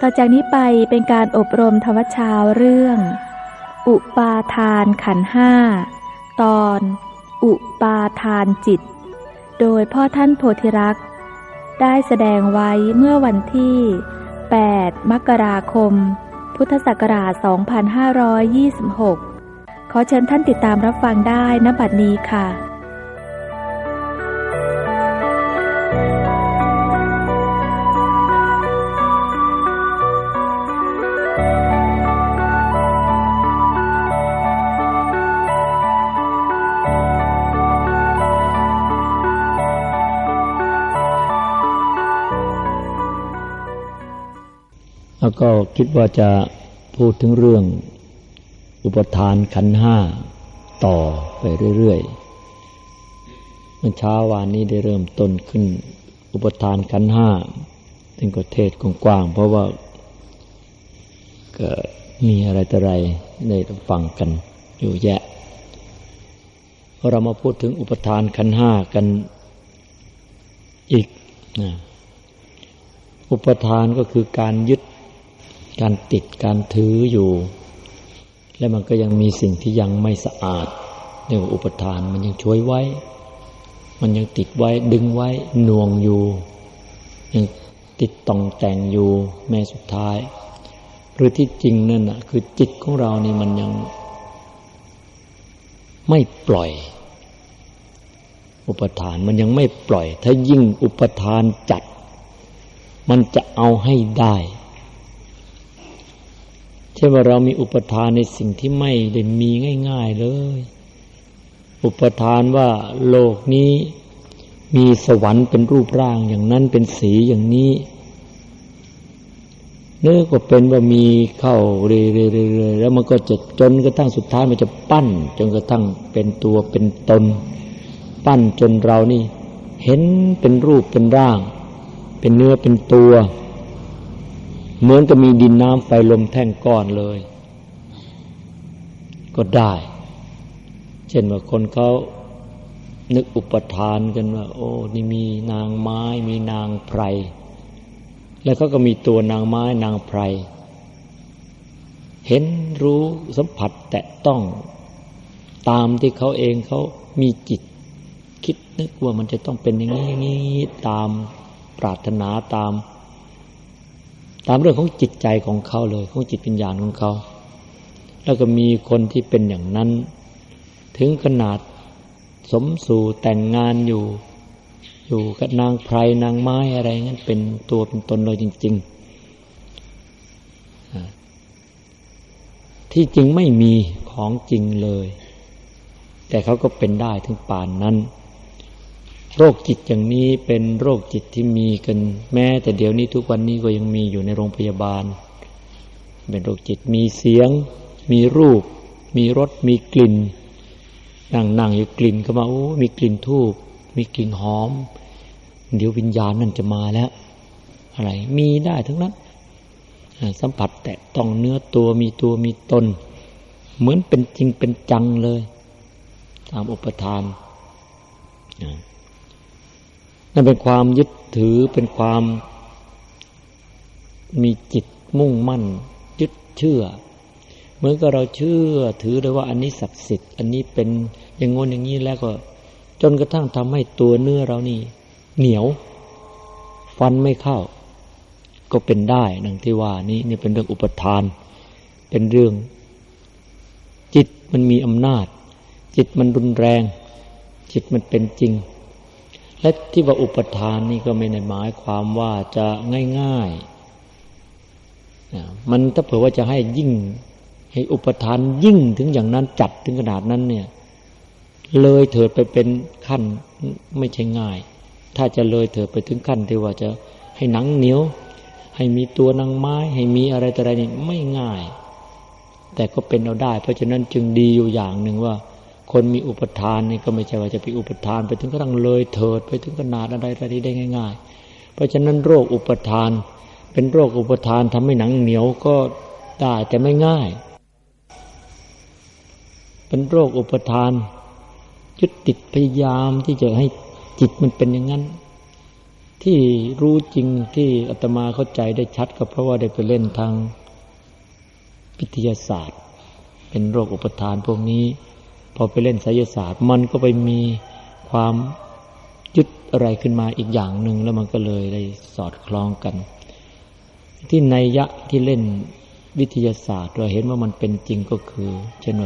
ต่อจากนี้ไปเป็นการอบรมธรรมชาวเรื่องอุปาทานขันธ์ห้าตอนอุปาทานจิตโดยพ่อท่านโพธิรักษ์ได้แสดงไว้เมื่อวันที่8 มกราคม พุทธศักราช 2526 ขอเชิญท่านติดตามรับฟังได้ณ บัดนี้ค่ะแล้วก็คิดว่าจะพูดถึงเรื่องอุปทานขันธ์ห้าต่อไปเรื่อยๆเมื่อเช้าวานนี้ได้เริ่มต้นขึ้นอุปทานขันธ์ห้าเป็นก็เทศกว้างๆเพราะว่าก็มีอะไรต่ออะไรได้ฟังกันอยู่แยะเรามาพูดถึงอุปทานขันธ์ห้ากันอีกอุปทานก็คือการยึดการติดการถืออยู่และมันก็ยังมีสิ่งที่ยังไม่สะอาดเรียกว่าอุปทานมันยังช่วยไว้มันยังติดไว้ดึงไว้หน่วงอยู่ยังติดต่องแต่งอยู่แม้สุดท้ายหรือที่จริงนั่นน่ะคือจิตของเรานี่มันยังไม่ปล่อยอุปทานมันยังไม่ปล่อยถ้ายิ่งอุปทานจัดมันจะเอาให้ได้เช่นว่าเรามีอุปทานในสิ่งที่ไม่ได้มีง่ายๆเลยอุปทานว่าโลกนี้มีสวรรค์เป็นรูปร่างอย่างนั้นเป็นสีอย่างนี้เนื้อก็เป็นว่ามีเข้าเรื่อยๆแล้วมันก็จะจนกระทั่งสุดท้ายมันจะปั้นจนกระทั่งเป็นตัวเป็นตนปั้นจนเรานี่เห็นเป็นรูปเป็นร่างเป็นเนื้อเป็นตัวเหมือนกับมีดินน้ำไฟลมแท่งก้อนเลยก็ได้เช่นว่าคนเขานึกอุปทานกันว่าโอ้นี่มีนางไม้มีนางไพรแล้วเขาก็มีตัวนางไม้นางไพรเห็นรู้สัมผัสแตะต้องตามที่เขาเองเขามีจิตคิดนึกว่ามันจะต้องเป็นอย่างนี้อย่างนี้ตามปรารถนาตามเรื่องของจิตใจของเขาเลยของจิตวิญญาณของเขาแล้วก็มีคนที่เป็นอย่างนั้นถึงขนาดสมสู่แต่งงานอยู่กับนางไพรนางไม้อะไรงั้นเป็นตัวเป็นตนเลยจริงๆที่จริงไม่มีของจริงเลยแต่เขาก็เป็นได้ถึงป่านนั้นโรคจิตอย่างนี้เป็นโรคจิตที่มีกันแม้แต่เดี๋ยวนี้ทุกวันนี้ก็ยังมีอยู่ในโรงพยาบาลเป็นโรคจิตมีเสียงมีรูปมีรสมีกลิ่นนั่งอยู่กลิ่นเข้ามาโอ้มีกลิ่นธูปมีกลิ่นหอมเดี๋ยววิญญาณนั่นจะมาแล้วอะไรมีได้ทั้งนั้นสัมผัสแตะต้องเนื้อตัวมีตนเหมือนเป็นจริงเป็นจังเลยตามอุปทานนั่นเป็นความยึดถือเป็นความมีจิตมุ่งมั่นยึดเชื่อเหมือนกับเราเชื่อถือเลยว่าอันนี้ศักดิ์สิทธิ์อันนี้เป็นอย่างงนอย่างนี้แล้วก็จนกระทั่งทำให้ตัวเนื้อเรานี่เหนียวฟันไม่เข้าก็เป็นได้ดังที่ว่านี่เป็นเรื่องอุปทานเป็นเรื่องจิตมันมีอำนาจจิตมันรุนแรงจิตมันเป็นจริงและที่ว่าอุปทานนี่ก็ไม่ได้หมายความว่าจะง่ายๆมันถ้าเผื่อว่าจะให้ยิ่งให้อุปทานยิ่งถึงอย่างนั้นจัดถึงขนาดนั้นเนี่ยเลยเถิดไปเป็นขั้นไม่ใช่ง่ายถ้าจะเลยเถิดไปถึงขั้นที่ว่าจะให้หนังเหนียวให้มีตัวนางไม้ให้มีอะไรต่ออะไรนี่ไม่ง่ายแต่ก็เป็นเอาได้เพราะฉะนั้นจึงดีอยู่อย่างหนึ่งว่าคนมีอุปทานนี่ก็ไม่ใช่ว่าจะไปอุปทานไปถึงกระทั่งเลยเถิดไปถึงขนาดอะไรได้ง่ายๆเพราะฉะนั้นโรคอุปทานเป็นโรคอุปทานทำให้หนังเหนียวก็ได้แต่ไม่ง่ายเป็นโรคอุปทานยึดติดพยายามที่จะให้จิตมันเป็นอย่างนั้นที่รู้จริงที่อาตมาเข้าใจได้ชัดก็เพราะว่าได้ไปเล่นทางวิทยาศาสตร์เป็นโรคอุปทานพวกนี้พอไปเล่นไสยศาสตร์มันก็ไปมีความยึดอะไรขึ้นมาอีกอย่างหนึ่งแล้วมันก็เลยได้สอดคล้องกันที่นัยยะที่เล่นวิทยาศาสตร์เราเห็นว่ามันเป็นจริงก็คือเช่นว่า